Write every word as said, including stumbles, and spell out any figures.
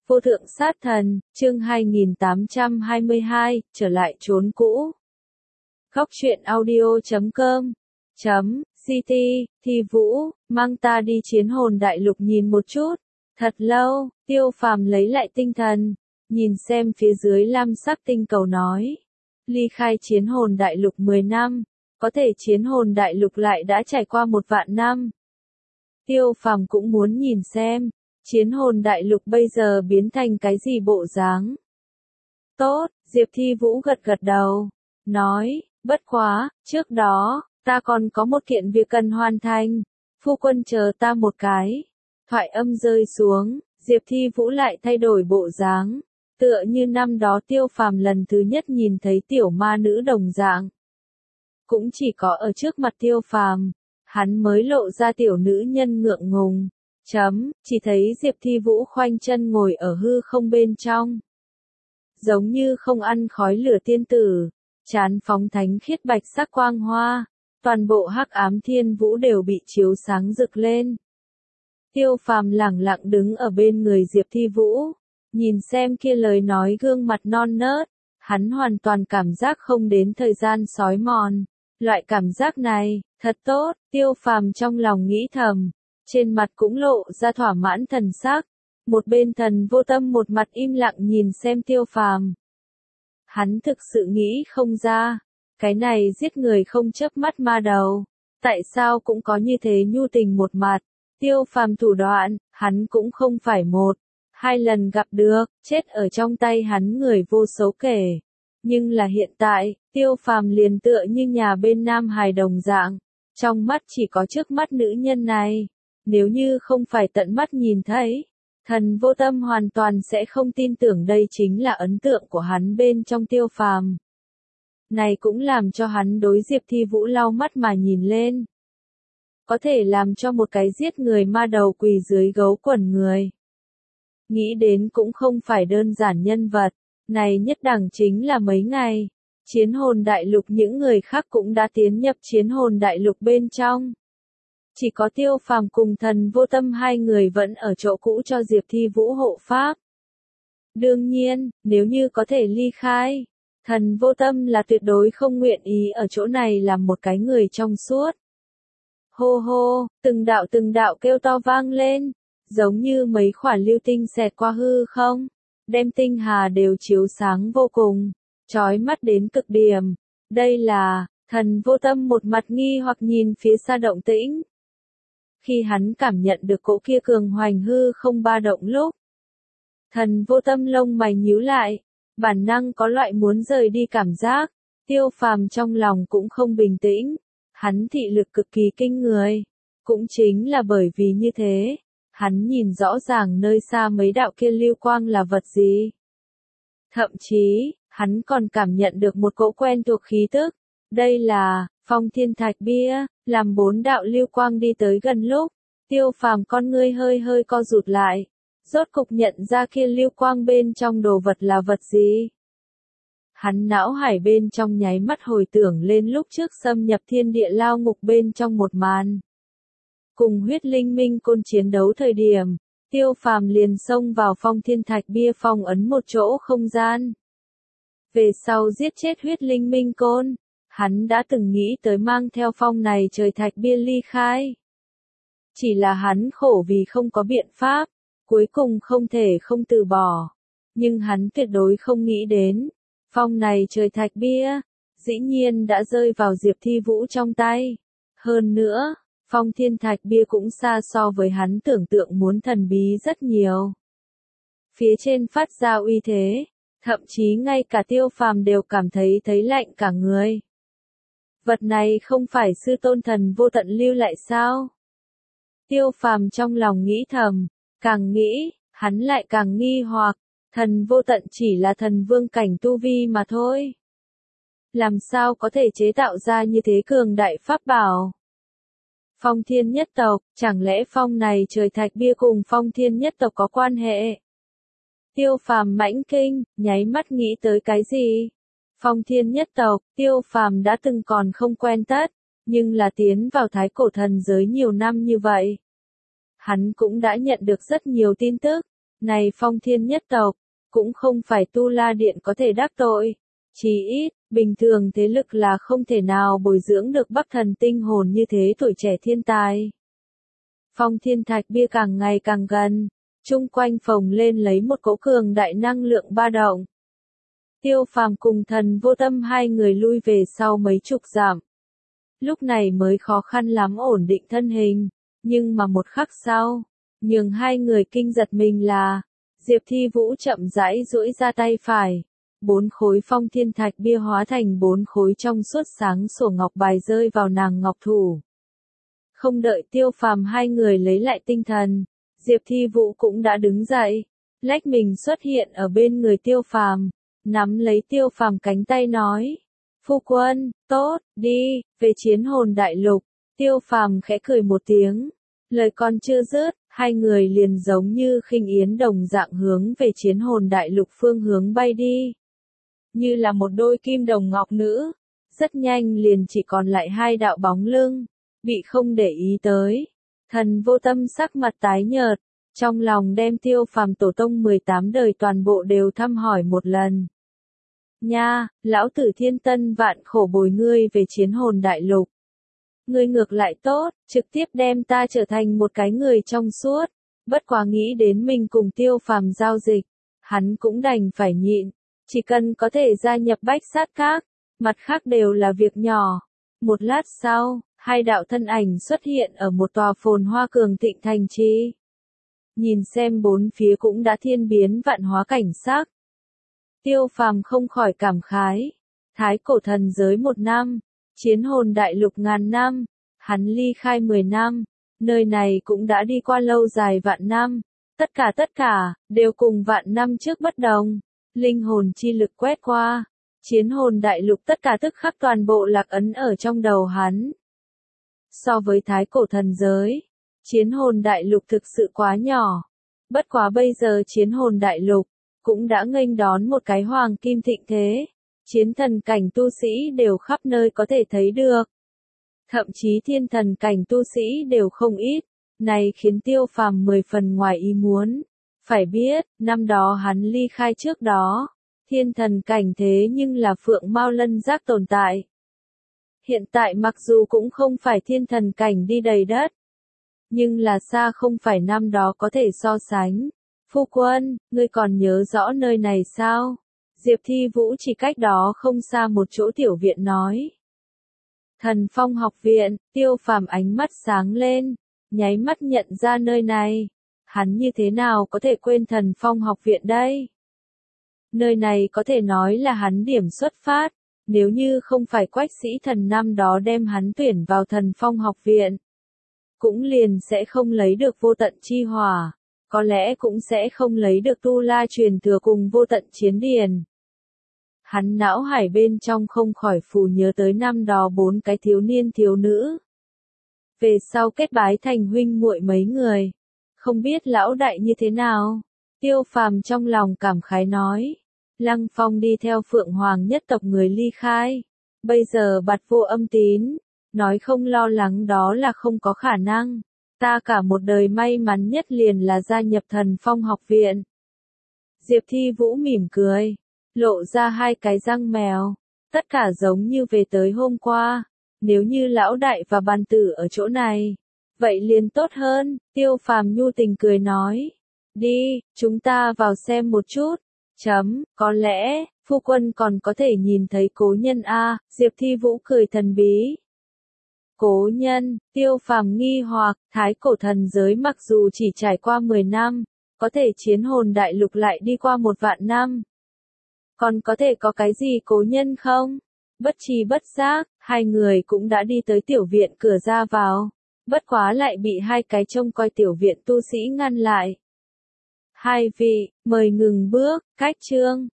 Vô thượng sát thần, chương hai nghìn tám trăm hai mươi hai, trở lại chốn cũ. Góc truyện audio chấm com chấm ct, Thi Vũ, mang ta đi chiến hồn đại lục nhìn một chút. Thật lâu, Tiêu Phàm lấy lại tinh thần, nhìn xem phía dưới lam sắc tinh cầu nói. Ly khai chiến hồn đại lục mười năm, có thể chiến hồn đại lục lại đã trải qua một vạn năm. Tiêu Phàm cũng muốn nhìn xem, chiến hồn đại lục bây giờ biến thành cái gì bộ dáng. Tốt, Diệp Thi Vũ gật gật đầu, nói, bất quá, trước đó, ta còn có một kiện việc cần hoàn thành, phu quân chờ ta một cái. Thoại âm rơi xuống, Diệp Thi Vũ lại thay đổi bộ dáng, tựa như năm đó Tiêu Phàm lần thứ nhất nhìn thấy tiểu ma nữ đồng dạng. Cũng chỉ có ở trước mặt Tiêu Phàm, hắn mới lộ ra tiểu nữ nhân ngượng ngùng. Chấm, chỉ thấy Diệp Thi Vũ khoanh chân ngồi ở hư không bên trong. Giống như không ăn khói lửa tiên tử, trán phóng thánh khiết bạch sắc quang hoa, toàn bộ hắc ám thiên vũ đều bị chiếu sáng rực lên. Tiêu Phàm lẳng lặng đứng ở bên người Diệp Thi Vũ, nhìn xem kia lời nói gương mặt non nớt, hắn hoàn toàn cảm giác không đến thời gian sói mòn. Loại cảm giác này, thật tốt, Tiêu Phàm trong lòng nghĩ thầm. Trên mặt cũng lộ ra thỏa mãn thần sắc, một bên Thần Vô Tâm một mặt im lặng nhìn xem Tiêu Phàm. Hắn thực sự nghĩ không ra, cái này giết người không chớp mắt ma đầu, tại sao cũng có như thế nhu tình một mặt. Tiêu Phàm thủ đoạn, hắn cũng không phải một, hai lần gặp được, chết ở trong tay hắn người vô số kể. Nhưng là hiện tại, Tiêu Phàm liền tựa như nhà bên Nam Hải đồng dạng, trong mắt chỉ có trước mắt nữ nhân này. Nếu như không phải tận mắt nhìn thấy, Thần Vô Tâm hoàn toàn sẽ không tin tưởng đây chính là ấn tượng của hắn bên trong Tiêu Phàm. Này cũng làm cho hắn đối Diệp Thi Vũ lau mắt mà nhìn lên. Có thể làm cho một cái giết người ma đầu quỳ dưới gấu quần người. Nghĩ đến cũng không phải đơn giản nhân vật, này nhất đẳng chính là mấy ngày. Chiến hồn đại lục những người khác cũng đã tiến nhập chiến hồn đại lục bên trong. Chỉ có Tiêu Phàm cùng Thần Vô Tâm hai người vẫn ở chỗ cũ cho Diệp Thi Vũ hộ pháp. Đương nhiên, nếu như có thể ly khai, Thần Vô Tâm là tuyệt đối không nguyện ý ở chỗ này làm một cái người trong suốt. Hô hô, từng đạo từng đạo kêu to vang lên, giống như mấy quả lưu tinh xẹt qua hư không, đem tinh hà đều chiếu sáng vô cùng, chói mắt đến cực điểm. Đây là, Thần Vô Tâm một mặt nghi hoặc nhìn phía xa động tĩnh. Khi hắn cảm nhận được cỗ kia cường hoành hư không ba động lúc, Thần Vô Tâm lông mày nhíu lại, bản năng có loại muốn rời đi cảm giác. Tiêu Phàm trong lòng cũng không bình tĩnh, hắn thị lực cực kỳ kinh người, cũng chính là bởi vì như thế, hắn nhìn rõ ràng nơi xa mấy đạo kia lưu quang là vật gì. Thậm chí, hắn còn cảm nhận được một cỗ quen thuộc khí tức, đây là Phong Thiên Thạch Bia. Làm bốn đạo lưu quang đi tới gần lúc, Tiêu Phàm con ngươi hơi hơi co rụt lại, rốt cục nhận ra kia lưu quang bên trong đồ vật là vật gì. Hắn não hải bên trong nháy mắt hồi tưởng lên lúc trước xâm nhập thiên địa lao ngục bên trong một màn. Cùng huyết linh minh côn chiến đấu thời điểm, Tiêu Phàm liền xông vào Phong Thiên Thạch Bia phong ấn một chỗ không gian. Về sau giết chết huyết linh minh côn, hắn đã từng nghĩ tới mang theo phong này trời thạch bia ly khai. Chỉ là hắn khổ vì không có biện pháp, cuối cùng không thể không từ bỏ. Nhưng hắn tuyệt đối không nghĩ đến, phong này trời thạch bia, dĩ nhiên đã rơi vào Diệp Thi Vũ trong tay. Hơn nữa, Phong Thiên Thạch Bia cũng xa so với hắn tưởng tượng muốn thần bí rất nhiều. Phía trên phát ra uy thế, thậm chí ngay cả Tiêu Phàm đều cảm thấy thấy lạnh cả người. Vật này không phải sư tôn Thần Vô Tận lưu lại sao? Tiêu Phàm trong lòng nghĩ thầm, càng nghĩ, hắn lại càng nghi hoặc, Thần Vô Tận chỉ là thần vương cảnh tu vi mà thôi. Làm sao có thể chế tạo ra như thế cường đại pháp bảo? Phong Thiên nhất tộc, chẳng lẽ phong này trời thạch bia cùng Phong Thiên nhất tộc có quan hệ? Tiêu Phàm mãnh kinh, nháy mắt nghĩ tới cái gì? Phong Thiên nhất tộc, Tiêu Phàm đã từng còn không quen tất, nhưng là tiến vào thái cổ thần giới nhiều năm như vậy. Hắn cũng đã nhận được rất nhiều tin tức, Này Phong Thiên nhất tộc, cũng không phải Tu La Điện có thể đắc tội. Chí ít, bình thường thế lực là không thể nào bồi dưỡng được Bắc Thần tinh hồn như thế tuổi trẻ thiên tài. Phong Thiên Thạch Bia càng ngày càng gần, chung quanh phồng lên lấy một cỗ cường đại năng lượng ba động. Tiêu Phàm cùng Thần Vô Tâm hai người lui về sau mấy chục dặm. Lúc này mới khó khăn lắm ổn định thân hình, nhưng mà một khắc sau, nhường hai người kinh giật mình là, Diệp Thi Vũ chậm rãi duỗi ra tay phải, bốn khối Phong Thiên Thạch Bia hóa thành bốn khối trong suốt sáng sủa ngọc bài rơi vào nàng ngọc thủ. Không đợi Tiêu Phàm hai người lấy lại tinh thần, Diệp Thi Vũ cũng đã đứng dậy, lách mình xuất hiện ở bên người Tiêu Phàm, nắm lấy Tiêu Phàm cánh tay nói: "Phu quân, tốt, đi, về Chiến Hồn Đại Lục." Tiêu Phàm khẽ cười một tiếng, lời còn chưa dứt, hai người liền giống như khinh yến đồng dạng hướng về Chiến Hồn Đại Lục phương hướng bay đi. Như là một đôi kim đồng ngọc nữ, rất nhanh liền chỉ còn lại hai đạo bóng lưng, bị không để ý tới. Thần Vô Tâm sắc mặt tái nhợt, trong lòng đem Tiêu Phàm tổ tông mười tám đời toàn bộ đều thăm hỏi một lần. Nha, lão tử thiên tân vạn khổ bồi ngươi về Chiến Hồn Đại Lục. Ngươi ngược lại tốt, trực tiếp đem ta trở thành một cái người trong suốt. Bất quá nghĩ đến mình cùng Tiêu Phàm giao dịch, hắn cũng đành phải nhịn. Chỉ cần có thể gia nhập Bách Sát Các, mặt khác đều là việc nhỏ. Một lát sau, hai đạo thân ảnh xuất hiện ở một tòa phồn hoa cường thịnh thành trì. Nhìn xem bốn phía cũng đã thiên biến vạn hóa cảnh sắc. Tiêu Phàm không khỏi cảm khái. Thái cổ thần giới một năm, Chiến Hồn Đại Lục ngàn năm, hắn ly khai mười năm, nơi này cũng đã đi qua lâu dài vạn năm. Tất cả tất cả, đều cùng vạn năm trước bất đồng. Linh hồn chi lực quét qua, Chiến Hồn Đại Lục tất cả tức khắc toàn bộ lạc ấn ở trong đầu hắn. So với thái cổ thần giới, Chiến Hồn Đại Lục thực sự quá nhỏ. Bất quá bây giờ Chiến Hồn Đại Lục cũng đã nghênh đón một cái hoàng kim thịnh thế. Chiến thần cảnh tu sĩ đều khắp nơi có thể thấy được. Thậm chí thiên thần cảnh tu sĩ đều không ít. Này khiến Tiêu Phàm mười phần ngoài ý muốn. Phải biết, năm đó hắn ly khai trước đó, thiên thần cảnh thế nhưng là Phượng Mao Lân Giác tồn tại. Hiện tại mặc dù cũng không phải thiên thần cảnh đi đầy đất, nhưng là xa không phải năm đó có thể so sánh. Phu quân, ngươi còn nhớ rõ nơi này sao? Diệp Thi Vũ chỉ cách đó không xa một chỗ tiểu viện nói. Thần Phong học viện, Tiêu Phàm ánh mắt sáng lên, nháy mắt nhận ra nơi này. Hắn như thế nào có thể quên Thần Phong học viện đây? Nơi này có thể nói là hắn điểm xuất phát, nếu như không phải Quách Sĩ Thần năm đó đem hắn tuyển vào Thần Phong học viện, cũng liền sẽ không lấy được vô tận chi hỏa, có lẽ cũng sẽ không lấy được Tu La truyền thừa cùng vô tận chiến điền. Hắn não hải bên trong không khỏi phù nhớ tới năm đó bốn cái thiếu niên thiếu nữ. Về sau kết bái thành huynh muội mấy người. Không biết lão đại như thế nào? Tiêu Phàm trong lòng cảm khái nói. Lăng Phong đi theo Phượng Hoàng nhất tộc người ly khai. Bây giờ bạt vô âm tín. Nói không lo lắng đó là không có khả năng. Ta cả một đời may mắn nhất liền là gia nhập Thần Phong học viện. Diệp Thi Vũ mỉm cười. Lộ ra hai cái răng mèo. Tất cả giống như về tới hôm qua. Nếu như lão đại và bàn tử ở chỗ này. Vậy liền tốt hơn, Tiêu Phàm nhu tình cười nói. Đi, chúng ta vào xem một chút. Chấm, có lẽ, phu quân còn có thể nhìn thấy cố nhân a. Diệp Thi Vũ cười thần bí. Cố nhân, Tiêu Phàm nghi hoặc, thái cổ thần giới mặc dù chỉ trải qua mười năm, có thể Chiến Hồn Đại Lục lại đi qua một vạn năm. Còn có thể có cái gì cố nhân không? Bất tri bất giác, hai người cũng đã đi tới tiểu viện cửa ra vào. Bất quá lại bị hai cái trông coi tiểu viện tu sĩ ngăn lại. Hai vị, mời ngừng bước, cách chương.